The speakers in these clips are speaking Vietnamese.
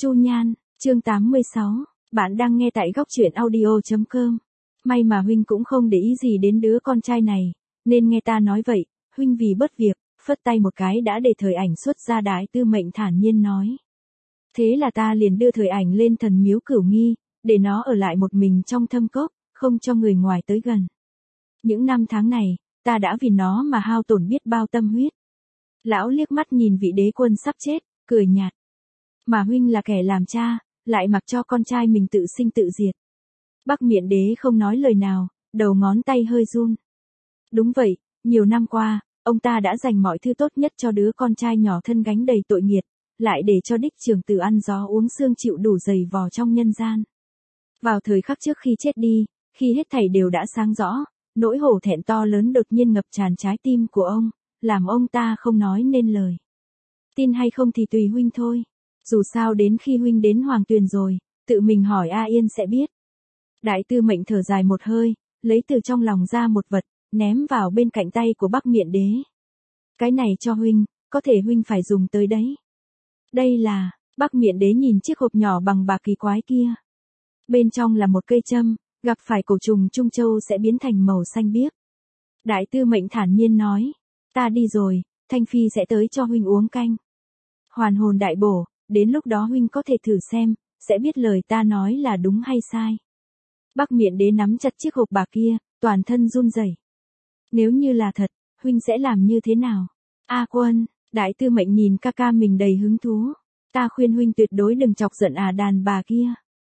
Chu Nhan, chương 86, bạn đang nghe tại góc truyện audio.com. May mà huynh cũng không để ý gì đến đứa con trai này, nên nghe ta nói vậy, huynh vì bất việc, phất tay một cái đã để Thời Ảnh xuất ra. Đại Tư Mệnh thản nhiên nói. Thế là ta liền đưa Thời Ảnh lên Thần Miếu Cửu Nghi, để nó ở lại một mình trong thâm cốc, không cho người ngoài tới gần. Những năm tháng này, ta đã vì nó mà hao tổn biết bao tâm huyết. Lão liếc mắt nhìn vị đế quân sắp chết, cười nhạt. Mà huynh là kẻ làm cha, lại mặc cho con trai mình tự sinh tự diệt. Bắc Miện Đế không nói lời nào, đầu ngón tay hơi run. Đúng vậy, nhiều năm qua, ông ta đã dành mọi thứ tốt nhất cho đứa con trai nhỏ thân gánh đầy tội nghiệt, lại để cho đích trưởng tử ăn gió uống sương chịu đủ dày vò trong nhân gian. Vào thời khắc trước khi chết đi, khi hết thảy đều đã sáng rõ, nỗi hổ thẹn to lớn đột nhiên ngập tràn trái tim của ông, làm ông ta không nói nên lời. Tin hay không thì tùy huynh thôi. Dù sao đến khi huynh đến Hoàng Tuyền rồi, tự mình hỏi A Yên sẽ biết. Đại Tư Mệnh thở dài một hơi, lấy từ trong lòng ra một vật, ném vào bên cạnh tay của Bắc Miện Đế. Cái này cho huynh, có thể huynh phải dùng tới đấy. Đây là, Bắc Miện Đế nhìn chiếc hộp nhỏ bằng bạc kỳ quái kia. Bên trong là một cây châm, gặp phải cổ trùng Trung Châu sẽ biến thành màu xanh biếc. Đại Tư Mệnh thản nhiên nói, ta đi rồi, Thanh Phi sẽ tới cho huynh uống canh. Hoàn hồn đại bổ, đến lúc đó huynh có thể thử xem, sẽ biết lời ta nói là đúng hay sai. Bắc Miện Đế nắm chặt chiếc hộp bạc kia, toàn thân run rẩy. Nếu như là thật, huynh sẽ làm như thế nào? A Quân, Đại Tư Mệnh nhìn ca ca mình đầy hứng thú. Ta khuyên huynh tuyệt đối đừng chọc giận đàn bà kia.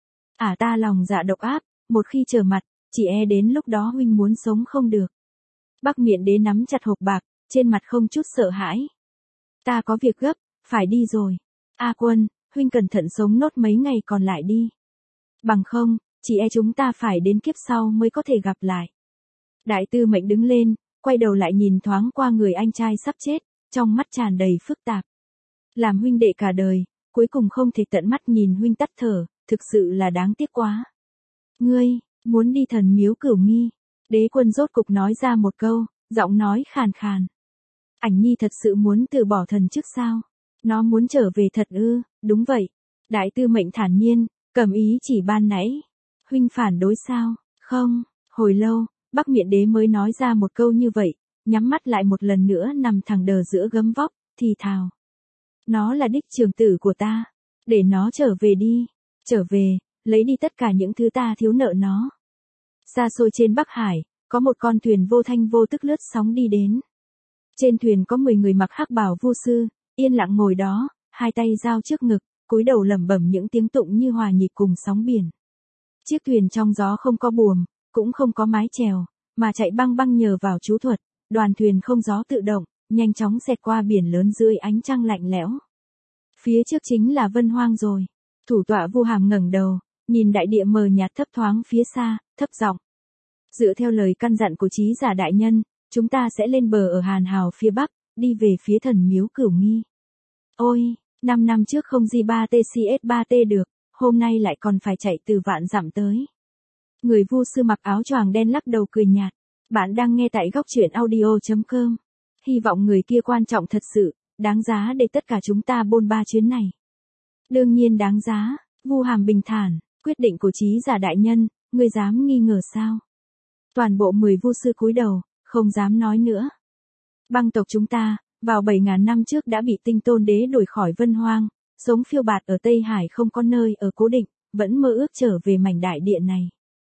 Ta lòng dạ độc ác, một khi trở mặt, chỉ e đến lúc đó huynh muốn sống không được. Bắc Miện Đế nắm chặt hộp bạc, trên mặt không chút sợ hãi. Ta có việc gấp, phải đi rồi. A Quân, huynh cẩn thận sống nốt mấy ngày còn lại đi. Bằng không, chỉ e chúng ta phải đến kiếp sau mới có thể gặp lại. Đại Tư Mệnh đứng lên, quay đầu lại nhìn thoáng qua người anh trai sắp chết, trong mắt tràn đầy phức tạp. Làm huynh đệ cả đời, cuối cùng không thể tận mắt nhìn huynh tắt thở, thực sự là đáng tiếc quá. Ngươi, muốn đi Thần Miếu Cửu Nghi? Đế quân rốt cục nói ra một câu, giọng nói khàn khàn. Ảnh Nhi thật sự muốn từ bỏ thần chức sao? Nó muốn trở về thật ư? Đúng vậy. Đại Tư Mệnh thản nhiên, cầm ý chỉ ban nãy. Huynh phản đối sao? Không. Hồi lâu, Bắc Miện Đế mới nói ra một câu như vậy, nhắm mắt lại một lần nữa nằm thẳng đờ giữa gấm vóc, thì thào. Nó là đích trưởng tử của ta. Để nó trở về đi. Trở về, lấy đi tất cả những thứ ta thiếu nợ nó. Xa xôi trên Bắc Hải, có một con thuyền vô thanh vô tức lướt sóng đi đến. Trên thuyền có 10 người mặc hắc bào vu sư, yên lặng ngồi đó, hai tay giao trước ngực, cúi đầu lẩm bẩm những tiếng tụng như hòa nhịp cùng sóng biển. Chiếc thuyền trong gió không có buồm, cũng không có mái chèo, mà chạy băng băng nhờ vào chú thuật, đoàn thuyền không gió tự động, nhanh chóng xẹt qua biển lớn dưới ánh trăng lạnh lẽo. Phía trước chính là Vân Hoang rồi. Thủ tọa Vu Hàm ngẩng đầu, nhìn đại địa mờ nhạt thấp thoáng phía xa, thấp giọng. Dựa theo lời căn dặn của Trí Giả đại nhân, chúng ta sẽ lên bờ ở Hàn Hào phía bắc, đi về phía Thần Miếu Cửu Nghi. Ôi, 5 năm trước không J3TCS3T được, hôm nay lại còn phải chạy từ vạn dặm tới. Người vu sư mặc áo choàng đen lắc đầu cười nhạt. Bạn đang nghe tại góc truyện audio.com. Hy vọng người kia quan trọng thật sự, đáng giá để tất cả chúng ta bôn ba chuyến này. Đương nhiên đáng giá, Vu Hàm bình thản, quyết định của Trí Giả đại nhân, ngươi dám nghi ngờ sao? Toàn bộ 10 vu sư cúi đầu, không dám nói nữa. Băng tộc chúng ta, vào 7.000 năm trước đã bị Tinh Tôn Đế đuổi khỏi Vân Hoang, sống phiêu bạt ở Tây Hải không có nơi ở cố định, vẫn mơ ước trở về mảnh đại địa này.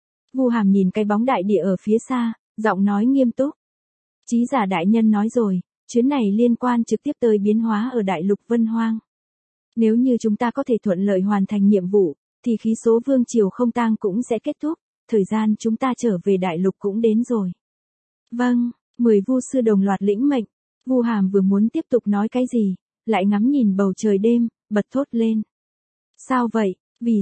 Vu Hàm nhìn cái bóng đại địa ở phía xa, giọng nói nghiêm túc. Trí Giả đại nhân nói rồi, chuyến này liên quan trực tiếp tới biến hóa ở đại lục Vân Hoang. Nếu như chúng ta có thể thuận lợi hoàn thành nhiệm vụ, thì khí số vương triều không tang cũng sẽ kết thúc, thời gian chúng ta trở về đại lục cũng đến rồi. Vâng, 10 vu sư đồng loạt lĩnh mệnh. Vu Hàm vừa muốn tiếp tục nói cái gì, lại ngắm nhìn bầu trời đêm, bật thốt lên. Sao vậy, vì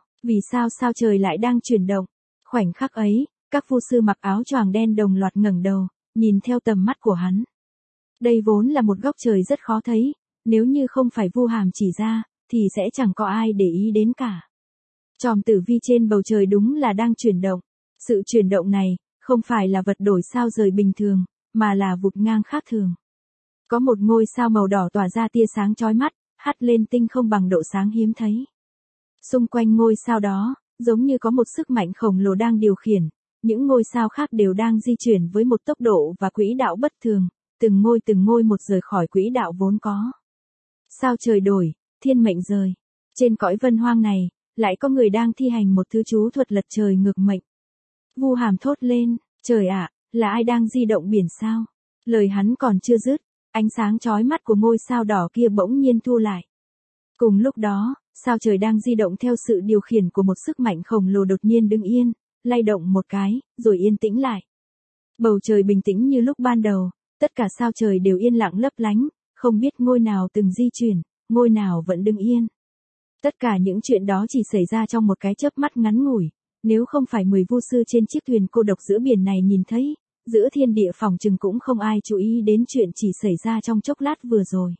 sao sao trời lại đang chuyển động? Khoảnh khắc ấy, các vu sư mặc áo choàng đen đồng loạt ngẩng đầu, nhìn theo tầm mắt của hắn. Đây vốn là một góc trời rất khó thấy, nếu như không phải Vu Hàm chỉ ra, thì sẽ chẳng có ai để ý đến cả. Chòm tử vi trên bầu trời đúng là đang chuyển động. Sự chuyển động này, không phải là vật đổi sao rời bình thường, mà là vụt ngang khác thường. Có một ngôi sao màu đỏ tỏa ra tia sáng chói mắt, hắt lên tinh không bằng độ sáng hiếm thấy. Xung quanh ngôi sao đó, giống như có một sức mạnh khổng lồ đang điều khiển, những ngôi sao khác đều đang di chuyển với một tốc độ và quỹ đạo bất thường, từng ngôi một rời khỏi quỹ đạo vốn có. Sao trời đổi, thiên mệnh rời. Trên cõi vân hoang này, lại có người đang thi hành một thứ chú thuật lật trời ngược mệnh. Vu Hàm thốt lên, trời ạ, là ai đang di động biển sao? Lời hắn còn chưa dứt, ánh sáng chói mắt của ngôi sao đỏ kia bỗng nhiên thu lại. Cùng lúc đó, sao trời đang di động theo sự điều khiển của một sức mạnh khổng lồ đột nhiên đứng yên, lay động một cái, rồi yên tĩnh lại. Bầu trời bình tĩnh như lúc ban đầu, tất cả sao trời đều yên lặng lấp lánh, không biết ngôi nào từng di chuyển, ngôi nào vẫn đứng yên. Tất cả những chuyện đó chỉ xảy ra trong một cái chớp mắt ngắn ngủi, nếu không phải 10 vu sư trên chiếc thuyền cô độc giữa biển này nhìn thấy, giữa thiên địa phỏng chừng cũng không ai chú ý đến chuyện chỉ xảy ra trong chốc lát vừa rồi.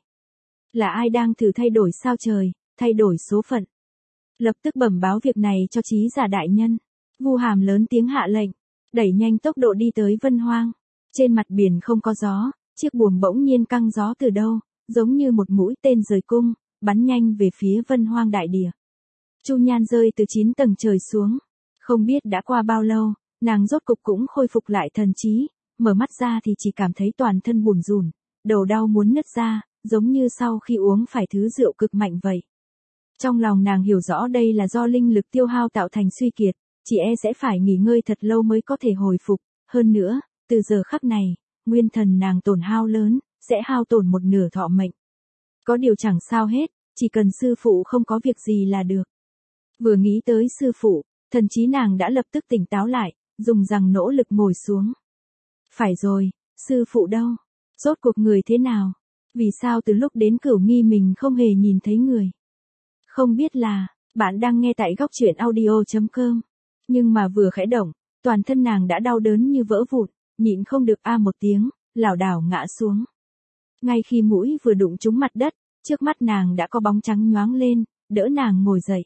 Là ai đang thử thay đổi sao trời, thay đổi số phận? Lập tức bẩm báo việc này cho trí giả đại nhân. Vu Hàm lớn tiếng hạ lệnh, đẩy nhanh tốc độ đi tới Vân Hoang. Trên mặt biển không có gió, chiếc buồm bỗng nhiên căng gió từ đâu, giống như một mũi tên rời cung, bắn nhanh về phía Vân Hoang đại địa. Chu Nhan rơi từ 9 tầng trời xuống. Không biết đã qua bao lâu, nàng rốt cục cũng khôi phục lại thần trí, mở mắt ra thì chỉ cảm thấy toàn thân bủn rủn, đầu đau muốn nứt ra, giống như sau khi uống phải thứ rượu cực mạnh vậy. Trong lòng nàng hiểu rõ đây là do linh lực tiêu hao tạo thành suy kiệt, chỉ e sẽ phải nghỉ ngơi thật lâu mới có thể hồi phục, hơn nữa, từ giờ khắc này, nguyên thần nàng tổn hao lớn, sẽ hao tổn một nửa thọ mệnh. Có điều chẳng sao hết, chỉ cần sư phụ không có việc gì là được. Vừa nghĩ tới sư phụ, thần trí nàng đã lập tức tỉnh táo lại, dùng rằng nỗ lực ngồi xuống. Phải rồi, sư phụ đâu? Rốt cuộc người thế nào? Vì sao từ lúc đến Cửu Nghi mình không hề nhìn thấy người? Không biết là, bạn đang nghe tại góc truyện audio.com. Nhưng mà vừa khẽ động, toàn thân nàng đã đau đớn như vỡ vụn, nhịn không được a một tiếng, lảo đảo ngã xuống. Ngay khi mũi vừa đụng trúng mặt đất, trước mắt nàng đã có bóng trắng nhoáng lên, đỡ nàng ngồi dậy.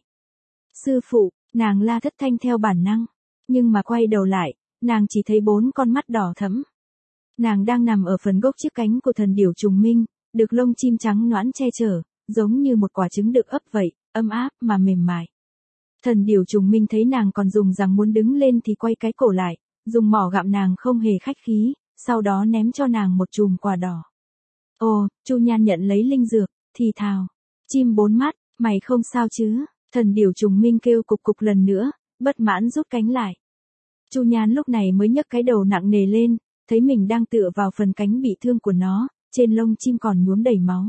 Sư phụ, nàng la thất thanh theo bản năng, nhưng mà quay đầu lại, nàng chỉ thấy 4 con mắt đỏ thẫm. Nàng đang nằm ở phần gốc chiếc cánh của thần điểu trùng minh, được lông chim trắng nõn che chở, giống như một quả trứng được ấp vậy, ấm áp mà mềm mại. Thần điểu trùng minh thấy nàng còn dùng rằng muốn đứng lên thì quay cái cổ lại, dùng mỏ gặm nàng không hề khách khí, sau đó ném cho nàng một chùm quả đỏ. Ồ, Chu Nhan nhận lấy linh dược, thì thào. Chim 4 mắt, mày không sao chứ? Thần điểu trùng minh kêu cục cục lần nữa, bất mãn rút cánh lại. Chu Nhan lúc này mới nhấc cái đầu nặng nề lên, thấy mình đang tựa vào phần cánh bị thương của nó, trên lông chim còn nhuốm đầy máu.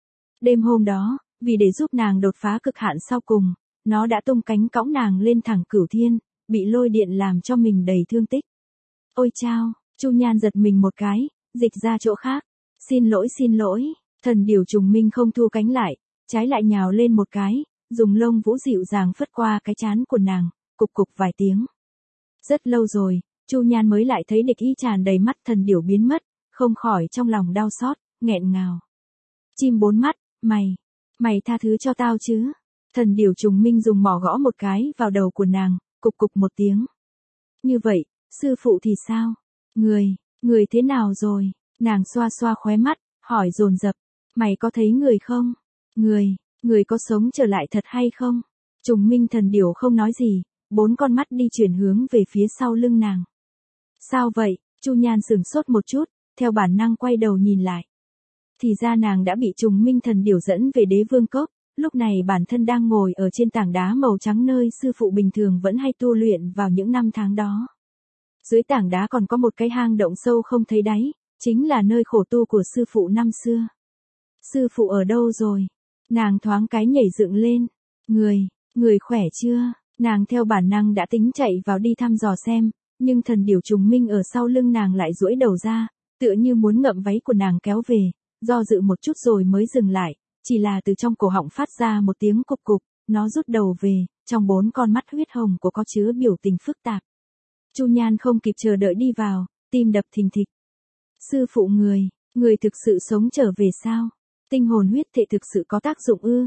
Đêm hôm đó, vì để giúp nàng đột phá cực hạn sau cùng, nó đã tung cánh cõng nàng lên thẳng cửu thiên, bị lôi điện làm cho mình đầy thương tích. Ôi chao, Chu Nhan giật mình một cái, dịch ra chỗ khác. Xin lỗi, thần điểu trùng minh không thu cánh lại, trái lại nhào lên một cái, dùng lông vũ dịu dàng phất qua cái trán của nàng, cục cục vài tiếng. Rất lâu rồi, Chu Nhan mới lại thấy địch ý tràn đầy mắt thần điểu biến mất, không khỏi trong lòng đau xót, nghẹn ngào. Chim 4 mắt, mày tha thứ cho tao chứ? Thần điểu trùng minh dùng mỏ gõ một cái vào đầu của nàng, cục cục một tiếng. Như vậy, sư phụ thì sao? Người thế nào rồi? Nàng xoa xoa khóe mắt, hỏi dồn dập, mày có thấy người không? Người có sống trở lại thật hay không? Trùng minh thần điểu không nói gì, 4 con mắt đi chuyển hướng về phía sau lưng nàng. Sao vậy? Chu Nhan sửng sốt một chút, theo bản năng quay đầu nhìn lại. Thì ra nàng đã bị trùng minh thần điểu dẫn về Đế Vương Cốc, lúc này bản thân đang ngồi ở trên tảng đá màu trắng nơi sư phụ bình thường vẫn hay tu luyện vào những năm tháng đó. Dưới tảng đá còn có một cái hang động sâu không thấy đáy, chính là nơi khổ tu của sư phụ năm xưa. Sư phụ ở đâu rồi? Nàng thoáng cái nhảy dựng lên. Người khỏe chưa? Nàng theo bản năng đã tính chạy vào đi thăm dò xem, nhưng thần điểu trùng minh ở sau lưng nàng lại duỗi đầu ra, tựa như muốn ngậm váy của nàng kéo về, do dự một chút rồi mới dừng lại, chỉ là từ trong cổ họng phát ra một tiếng cục cục, nó rút đầu về, trong 4 con mắt huyết hồng của có chứa biểu tình phức tạp. Chu Nhan không kịp chờ đợi đi vào, tim đập thình thịch. Sư phụ người thực sự sống trở về sao? Tinh hồn huyết thể thực sự có tác dụng ư?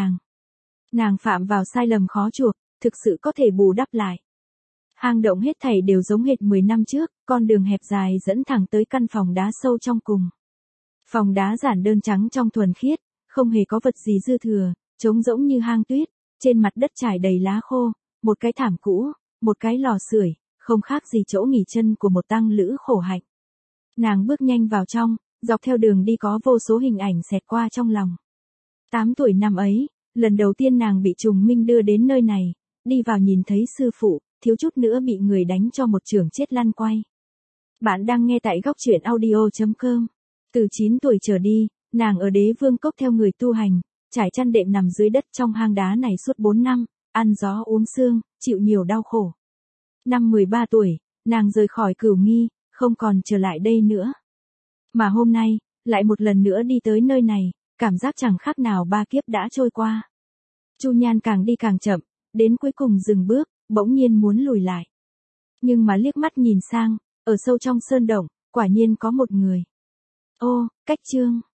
Nàng phạm vào sai lầm khó chuộc, thực sự có thể bù đắp lại. Hang động hết thảy đều giống hệt 10 năm trước, con đường hẹp dài dẫn thẳng tới căn phòng đá sâu trong cùng. Phòng đá giản đơn trắng trong thuần khiết, không hề có vật gì dư thừa, trống rỗng như hang tuyết, trên mặt đất trải đầy lá khô, một cái thảm cũ, một cái lò sưởi, không khác gì chỗ nghỉ chân của một tăng lữ khổ hạnh. Nàng bước nhanh vào trong, dọc theo đường đi có vô số hình ảnh xẹt qua trong lòng. 8 tuổi năm ấy, lần đầu tiên nàng bị trùng minh đưa đến nơi này, đi vào nhìn thấy sư phụ, thiếu chút nữa bị người đánh cho một chưởng chết lăn quay. Bạn đang nghe tại góc truyện audio.com. Từ 9 tuổi trở đi, nàng ở Đế Vương Cốc theo người tu hành, trải chăn đệm nằm dưới đất trong hang đá này suốt 4 năm, ăn gió uống sương, chịu nhiều đau khổ. Năm 13 tuổi, nàng rời khỏi Cửu Nghi, không còn trở lại đây nữa. Mà hôm nay, lại một lần nữa đi tới nơi này, cảm giác chẳng khác nào 3 kiếp đã trôi qua. Chu Nhan càng đi càng chậm, đến cuối cùng dừng bước, bỗng nhiên muốn lùi lại. Nhưng mà liếc mắt nhìn sang, ở sâu trong sơn động, quả nhiên có một người. Ô, Cách Trương.